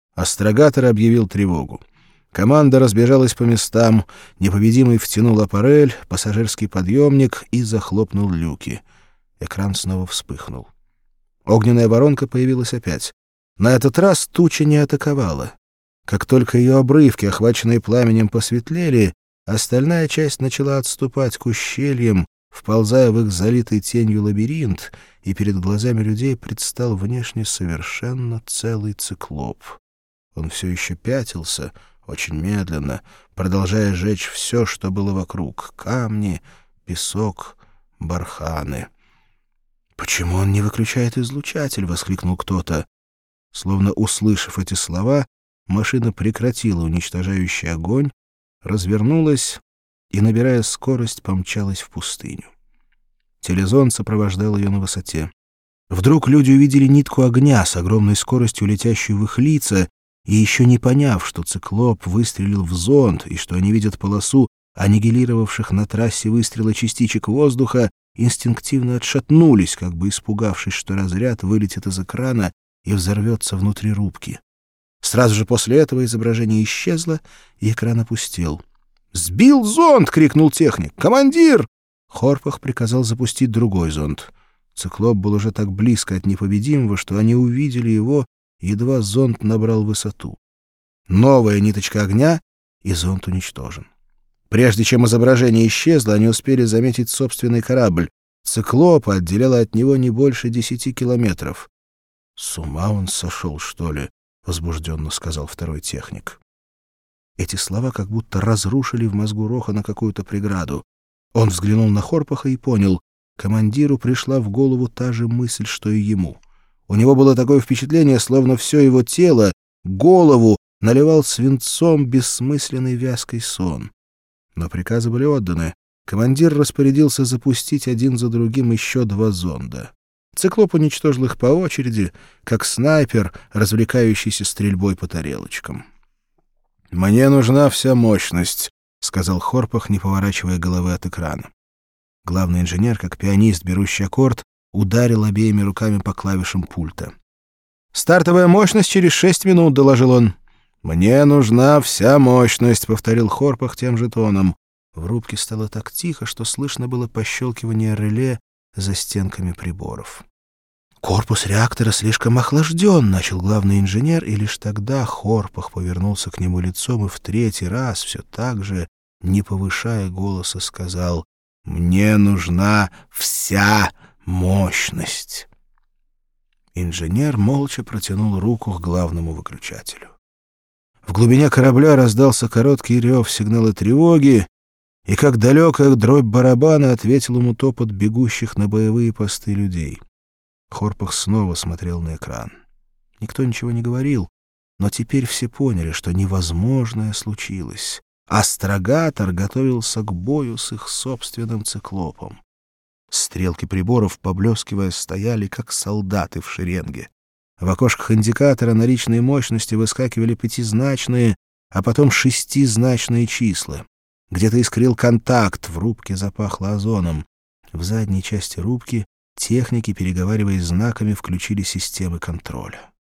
Астрогатор объявил тревогу. Команда разбежалась по местам, непобедимый втянул аппарель, пассажирский подъемник и захлопнул люки. Экран снова вспыхнул. Огненная воронка появилась опять. На этот раз туча не атаковала. Как только ее обрывки, охваченные пламенем, посветлели, остальная часть начала отступать к ущельям, вползая в их залитый тенью лабиринт, и перед глазами людей предстал внешне совершенно целый циклоп. Он все еще пятился, очень медленно, продолжая жечь все, что было вокруг — камни, песок, барханы. «Почему он не выключает излучатель?» — воскликнул кто-то. Словно услышав эти слова, машина прекратила уничтожающий огонь, развернулась и, набирая скорость, помчалась в пустыню. Телезонд сопровождал ее на высоте. Вдруг люди увидели нитку огня с огромной скоростью, летящую в их лица, и, еще не поняв, что циклоп выстрелил в зонд и что они видят полосу аннигилировавших на трассе выстрела частичек воздуха, инстинктивно отшатнулись, как бы испугавшись, что разряд вылетит из экрана и взорвется внутри рубки. Сразу же после этого изображение исчезло, и экран опустел. «Сбил зонд!» — крикнул техник. «Командир!» Хорпах приказал запустить другой зонд. Циклоп был уже так близко от непобедимого, что они увидели его, едва зонд набрал высоту. Новая ниточка огня, и зонд уничтожен. Прежде чем изображение исчезло, они успели заметить собственный корабль. Циклопа отделяло от него не больше 10 километров. «С ума он сошел, что ли?» — возбужденно сказал второй техник. Эти слова как будто разрушили в мозгу Рохана какую-то преграду. Он взглянул на Хорпаха и понял, командиру пришла в голову та же мысль, что и ему. У него было такое впечатление, словно все его тело, голову наливал свинцом бессмысленный вязкий сон. Но приказы были отданы. Командир распорядился запустить один за другим еще 2 зонда. Циклоп уничтожил их по очереди, как снайпер, развлекающийся стрельбой по тарелочкам. «Мне нужна вся мощность», — сказал Хорпах, не поворачивая головы от экрана. Главный инженер, как пианист, берущий аккорд, ударил обеими руками по клавишам пульта. «Стартовая мощность через 6 минут», — доложил он. «Мне нужна вся мощность», — повторил Хорпах тем же тоном. В рубке стало так тихо, что слышно было пощелкивание реле за стенками приборов. «Корпус реактора слишком охлажден», — начал главный инженер, и лишь тогда Хорпах повернулся к нему лицом и в 3-й раз, все так же, не повышая голоса, сказал: «Мне нужна вся мощность». Инженер молча протянул руку к главному выключателю. В глубине корабля раздался короткий рев сигнала тревоги, и как далекая дробь барабана ответил ему топот бегущих на боевые посты людей. Хорпах снова смотрел на экран. Никто ничего не говорил, но теперь все поняли, что невозможное случилось. Астрогатор готовился к бою с их собственным циклопом. Стрелки приборов, поблескивая, стояли, как солдаты в шеренге. В окошках индикатора на личной мощности выскакивали 5-значные, а потом 6-значные числа. Где-то искрил контакт, в рубке запахло озоном. В задней части рубки техники, переговариваясь знаками, включили системы контроля.